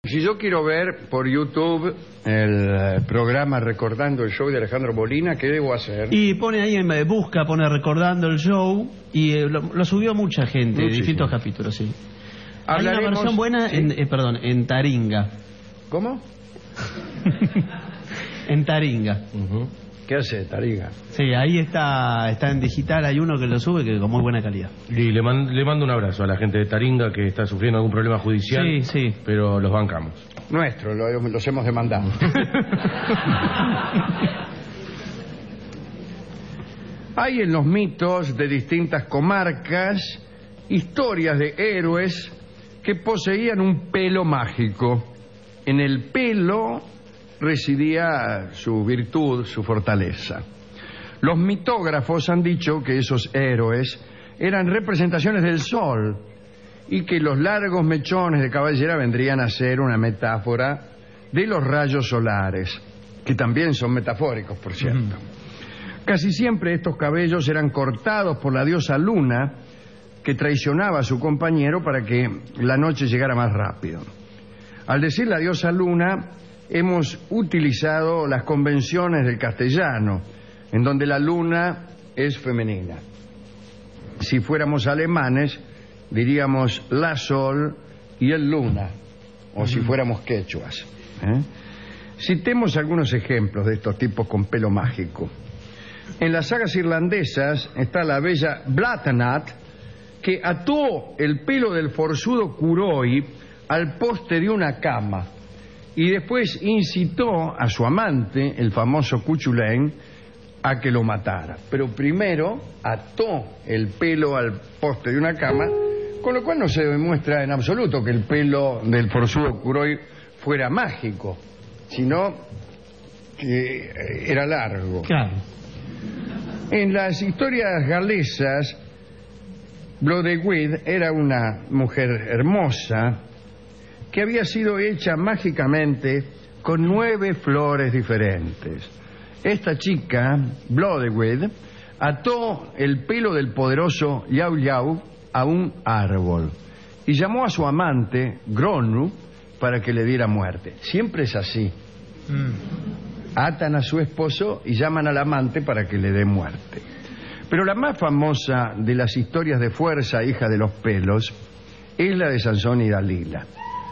Si yo quiero ver por YouTube el programa Recordando el Show de Alejandro Molina, ¿qué debo hacer? Y pone ahí, busca, pone Recordando el Show, y lo subió mucha gente, distintos capítulos, sí. Hay una versión buena, ¿sí? en Taringa. ¿Cómo? En Taringa. ¿Qué hace Taringa? Sí, ahí está en digital, hay uno que lo sube que con muy buena calidad. Y le mando un abrazo a la gente de Taringa que está sufriendo algún problema judicial, sí. Pero los bancamos. Nuestro, los hemos demandado. Hay en los mitos de distintas comarcas historias de héroes que poseían un pelo mágico. En el pelo residía su virtud, su fortaleza. Los mitógrafos han dicho que esos héroes eran representaciones del sol y que los largos mechones de cabellera vendrían a ser una metáfora de los rayos solares, que también son metafóricos, por cierto. Casi siempre estos cabellos eran cortados por la diosa Luna, que traicionaba a su compañero para que la noche llegara más rápido. Al decir la diosa Luna, hemos utilizado las convenciones del castellano, en donde la luna es femenina. Si fuéramos alemanes, diríamos la sol y el luna, o si fuéramos quechuas. Citemos algunos ejemplos de estos tipos con pelo mágico. En las sagas irlandesas está la bella Blatanat, que ató el pelo del forzudo Curoi al poste de una cama y después incitó a su amante, el famoso Cuchulain, a que lo matara. Pero primero ató el pelo al poste de una cama, con lo cual no se demuestra en absoluto que el pelo del forzudo Curoi fuera mágico, sino que era largo. Claro. En las historias galesas, Blodeuwedd era una mujer hermosa que había sido hecha mágicamente con 9 flores diferentes. Esta chica, Blodeuwedd, ató el pelo del poderoso Yau Yau a un árbol y llamó a su amante, Gronu, para que le diera muerte. Siempre es así. Atan a su esposo y llaman al amante para que le dé muerte. Pero la más famosa de las historias de fuerza, hija de los pelos, es la de Sansón y Dalila.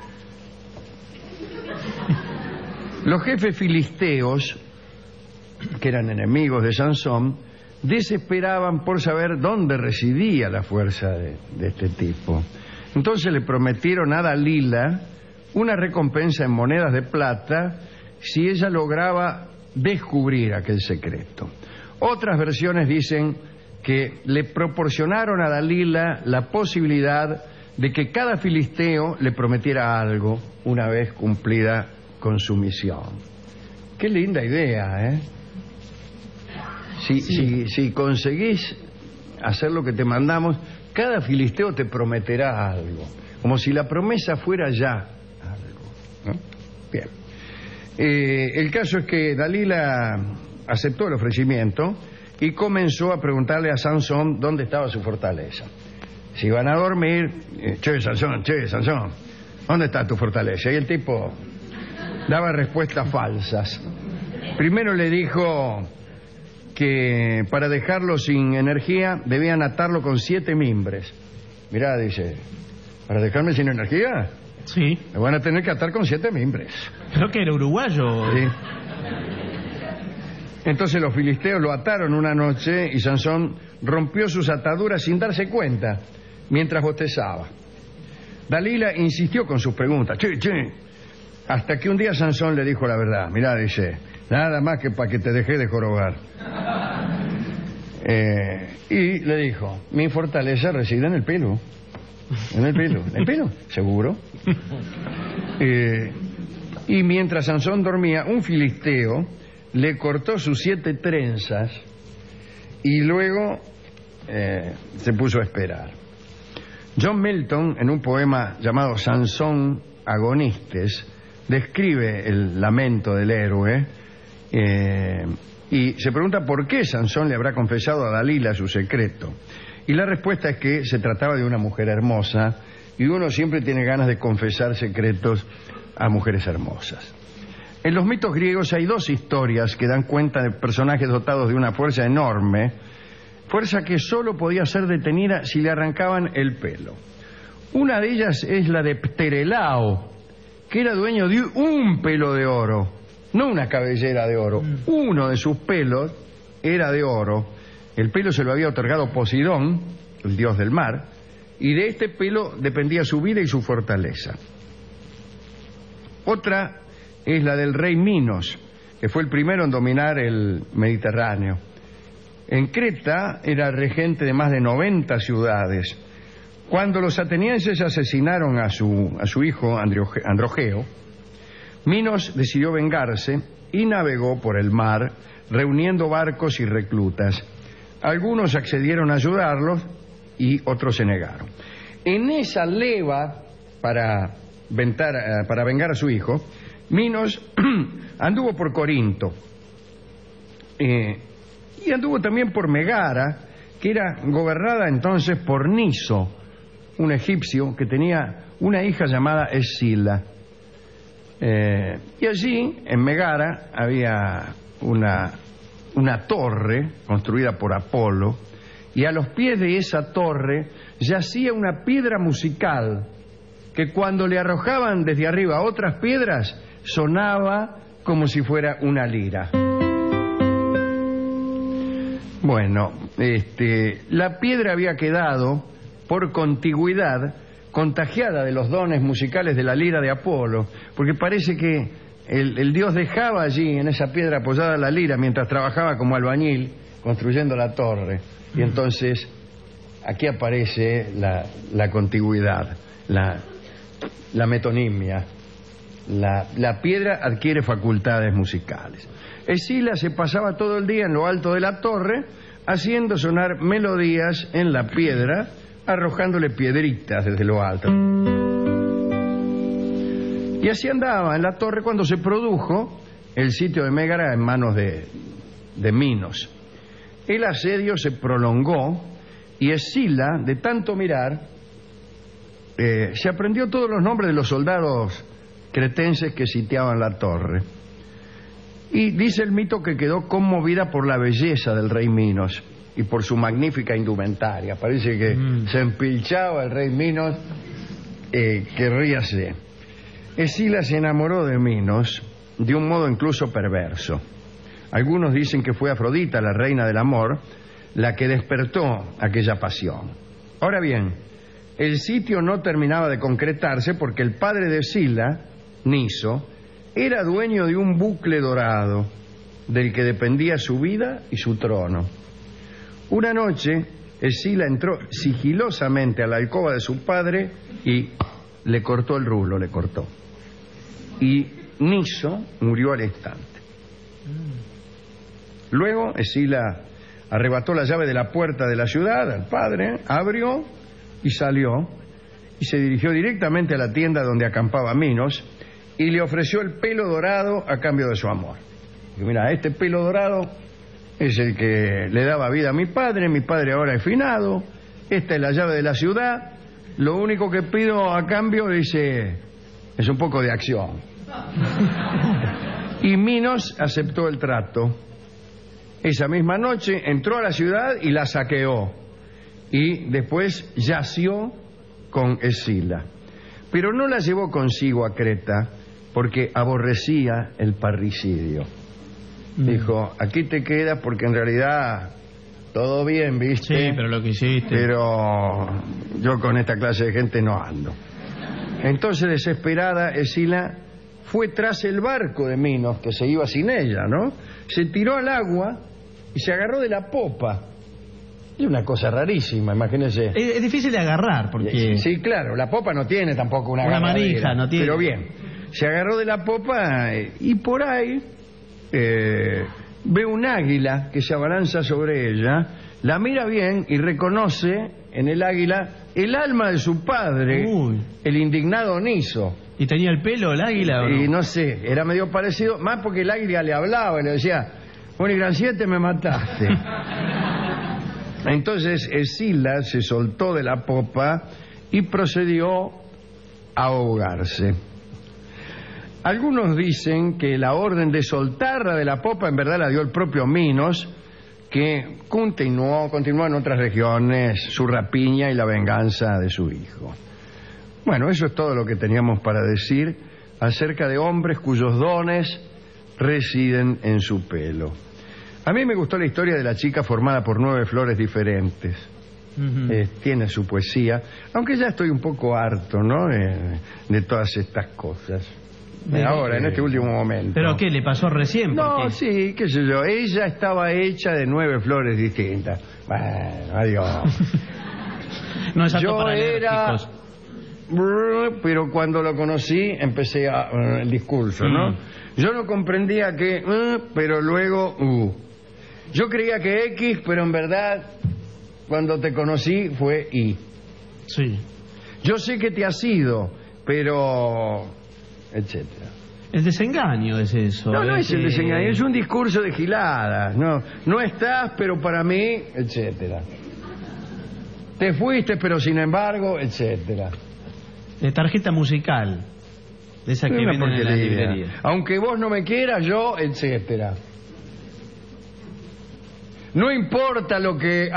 Los jefes filisteos, que eran enemigos de Sansón, desesperaban por saber dónde residía la fuerza de este tipo. Entonces le prometieron a Dalila una recompensa en monedas de plata si ella lograba descubrir aquel secreto. Otras versiones dicen que le proporcionaron a Dalila la posibilidad de que cada filisteo le prometiera algo una vez cumplida con su misión. Qué linda idea, ¿eh? Si conseguís hacer lo que te mandamos, cada filisteo te prometerá algo, como si la promesa fuera ya algo, ¿no? Bien. El caso es que Dalila aceptó el ofrecimiento y comenzó a preguntarle a Sansón dónde estaba su fortaleza. Si iban a dormir, che, Sansón, ¿dónde está tu fortaleza? Y el tipo daba respuestas falsas. Primero le dijo que para dejarlo sin energía debían atarlo con 7 mimbres. Mirá, dice, ¿para dejarme sin energía? Sí. Me van a tener que atar con 7 mimbres. Creo que era uruguayo. Sí. Entonces los filisteos lo ataron una noche y Sansón rompió sus ataduras sin darse cuenta, mientras bostezaba. Dalila insistió con sus preguntas, che, hasta que un día Sansón le dijo la verdad. Mirá, dice, nada más que para que te dejé de jorobar. Y le dijo, mi fortaleza reside en el pelo. ¿En el pelo? ¿En el pelo? ¿Seguro? Y mientras Sansón dormía, un filisteo le cortó sus 7 trenzas y luego se puso a esperar. John Milton, en un poema llamado Sansón Agonistes, describe el lamento del héroe y se pregunta por qué Sansón le habrá confesado a Dalila su secreto. Y la respuesta es que se trataba de una mujer hermosa y uno siempre tiene ganas de confesar secretos a mujeres hermosas. En los mitos griegos hay dos historias que dan cuenta de personajes dotados de una fuerza enorme, fuerza que solo podía ser detenida si le arrancaban el pelo. Una de ellas es la de Pterelao, que era dueño de un pelo de oro, no una cabellera de oro. Uno de sus pelos era de oro. El pelo se lo había otorgado Poseidón, el dios del mar, y de este pelo dependía su vida y su fortaleza. Otra es la del rey Minos, que fue el primero en dominar el Mediterráneo. En Creta era regente de más de 90 ciudades. Cuando los atenienses asesinaron a su hijo Androgeo, Minos decidió vengarse y navegó por el mar, reuniendo barcos y reclutas. Algunos accedieron a ayudarlos y otros se negaron. En esa leva para vengar a su hijo, Minos anduvo por Corinto y anduvo también por Megara, que era gobernada entonces por Niso, un egipcio que tenía una hija llamada Escila. Y allí, en Megara, había una torre construida por Apolo, y a los pies de esa torre yacía una piedra musical que cuando le arrojaban desde arriba otras piedras sonaba como si fuera una lira. Bueno, la piedra había quedado por contigüidad contagiada de los dones musicales de la lira de Apolo, porque parece que el dios dejaba allí en esa piedra apoyada la lira mientras trabajaba como albañil construyendo la torre. Y entonces aquí aparece la contigüidad, la metonimia. La piedra adquiere facultades musicales. Escila se pasaba todo el día en lo alto de la torre haciendo sonar melodías en la piedra, arrojándole piedritas desde lo alto. Y así andaba en la torre cuando se produjo el sitio de Megara en manos de Minos. El asedio se prolongó y Escila, de tanto mirar, se aprendió todos los nombres de los soldados cretenses que sitiaban la torre. Y dice el mito que quedó conmovida por la belleza del rey Minos y por su magnífica indumentaria. Parece que se empilchaba el rey Minos, ríase. Escila se enamoró de Minos de un modo incluso perverso. Algunos dicen que fue Afrodita, la reina del amor, la que despertó aquella pasión. Ahora bien, el sitio no terminaba de concretarse porque el padre de Escila, Niso, era dueño de un bucle dorado del que dependía su vida y su trono. Una noche, Escila entró sigilosamente a la alcoba de su padre y le cortó el rulo, le cortó. Y Niso murió al instante. Luego Escila arrebató la llave de la puerta de la ciudad al padre, abrió y salió, y se dirigió directamente a la tienda donde acampaba Minos y le ofreció el pelo dorado a cambio de su amor. Y mira, este pelo dorado es el que le daba vida a mi padre ahora es finado, esta es la llave de la ciudad, lo único que pido a cambio, dice, es un poco de acción. Y Minos aceptó el trato. Esa misma noche entró a la ciudad y la saqueó, y después yació con Escila. Pero no la llevó consigo a Creta porque aborrecía el parricidio. Dijo, aquí te quedas porque en realidad todo bien, ¿viste? Sí, pero lo que hiciste. Pero yo con esta clase de gente no ando. Entonces, desesperada, Escila fue tras el barco de Minos, que se iba sin ella, ¿no? Se tiró al agua y se agarró de la popa. Es una cosa rarísima, imagínense. Es difícil de agarrar, porque... Sí, claro, la popa no tiene tampoco una manija, no tiene. Pero bien, se agarró de la popa y por ahí ve un águila que se abalanza sobre ella, la mira bien y reconoce en el águila el alma de su padre, el indignado Niso. ¿Y tenía el pelo el águila o no? Y no sé, era medio parecido, más porque el águila le hablaba y le decía, bueno, y gran 7 me mataste. Entonces Escila se soltó de la popa y procedió a ahogarse. Algunos dicen que la orden de soltarla de la popa en verdad la dio el propio Minos, que continuó en otras regiones su rapiña y la venganza de su hijo. Bueno, eso es todo lo que teníamos para decir acerca de hombres cuyos dones residen en su pelo. A mí me gustó la historia de la chica formada por 9 flores diferentes. Tiene su poesía, aunque ya estoy un poco harto, ¿no?, de todas estas cosas. Ahora, en este último momento. ¿Pero qué le pasó recién? No, sí, qué sé yo. Ella estaba hecha de 9 flores distintas. Bueno, adiós. No es apto yo para era... Pero cuando lo conocí empecé el discurso, ¿no? Yo no comprendía que... pero luego... Yo creía que X, pero en verdad, cuando te conocí, fue Y. Sí. Yo sé que te has ido, pero... etcétera. El desengaño es eso. No es el desengaño, es un discurso de giladas. No estás, pero para mí, etcétera. Te fuiste, pero sin embargo, etcétera. De tarjeta musical, de esa que venden en la librería. Aunque vos no me quieras, yo, etcétera. No importa lo que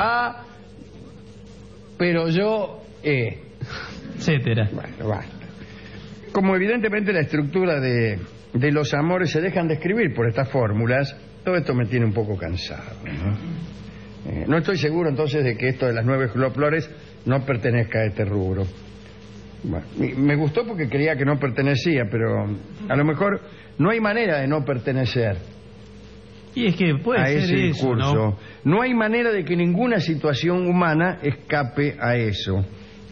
pero yo, etcétera. Bueno, basta. Como evidentemente la estructura de los amores se dejan de escribir por estas fórmulas, todo esto me tiene un poco cansado, ¿no? No estoy seguro entonces de que esto de las 9 flores no pertenezca a este rubro. Bueno, me gustó porque creía que no pertenecía, pero a lo mejor no hay manera de no pertenecer. Y es que puede a ser ese eso, discurso. No hay manera de que ninguna situación humana escape a eso.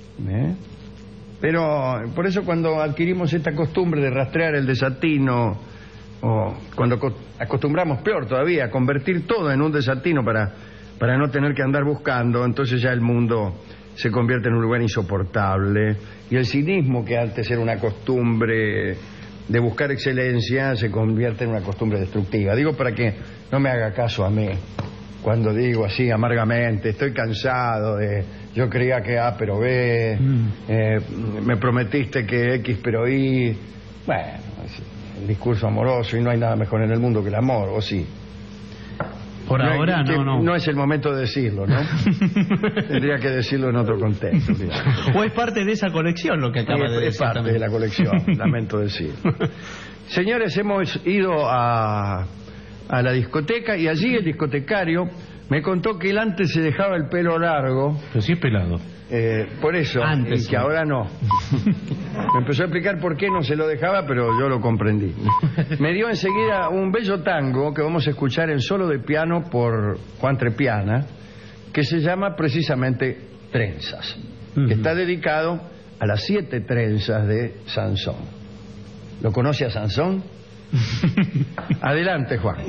Pero por eso cuando adquirimos esta costumbre de rastrear el desatino, o cuando acostumbramos, peor todavía, a convertir todo en un desatino para no tener que andar buscando, entonces ya el mundo se convierte en un lugar insoportable, y el cinismo, que antes era una costumbre de buscar excelencia, se convierte en una costumbre destructiva. Digo para que no me haga caso a mí cuando digo así amargamente, estoy cansado de... Yo creía que A pero B, me prometiste que X pero Y. Bueno, el discurso amoroso, y no hay nada mejor en el mundo que el amor, ¿o sí? Por ahora no. No es el momento de decirlo, ¿no? Tendría que decirlo en otro contexto. O es parte de esa colección lo que acaba de decir. Es parte también de la colección, lamento decir. Señores, hemos ido a la discoteca y allí el discotecario me contó que él antes se dejaba el pelo largo. Pero sí es pelado. Por eso, antes, y que ahora no. Me empezó a explicar por qué no se lo dejaba, pero yo lo comprendí. Me dio enseguida un bello tango que vamos a escuchar en solo de piano por Juan Trepiana, que se llama precisamente Trenzas, que está dedicado a las 7 trenzas de Sansón. ¿Lo conoce a Sansón? Adelante, Juan.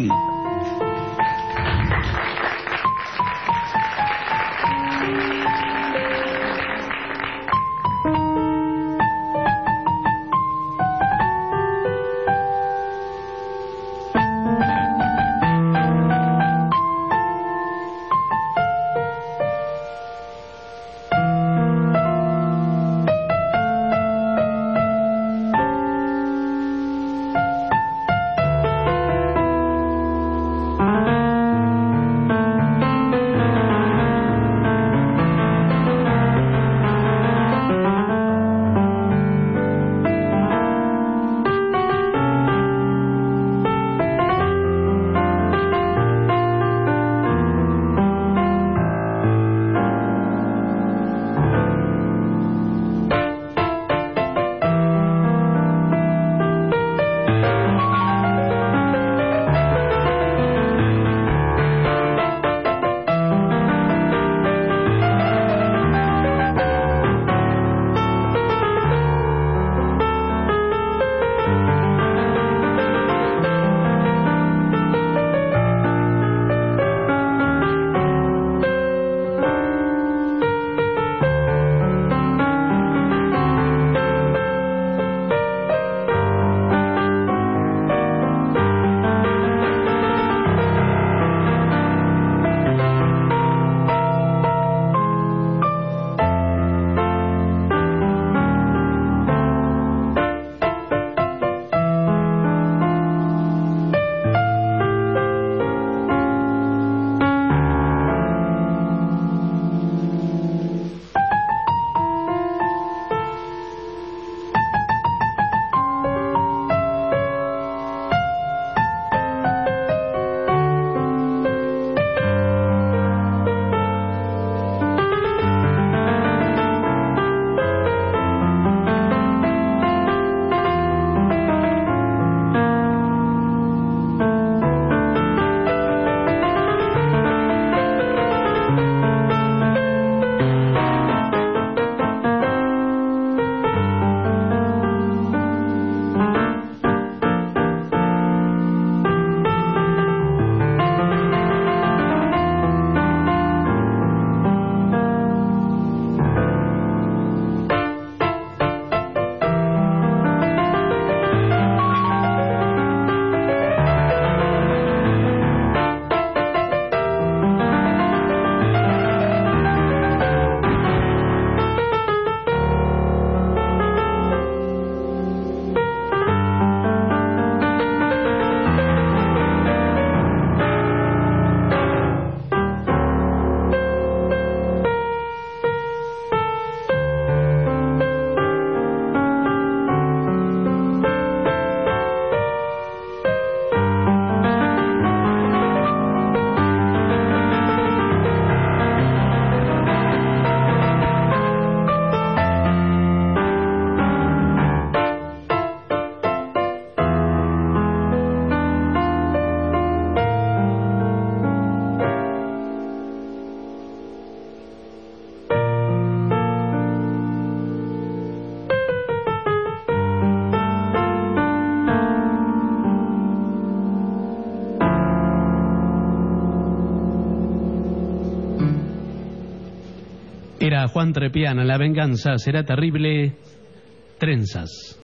Era Juan Trepiana, La venganza será terrible. Trenzas.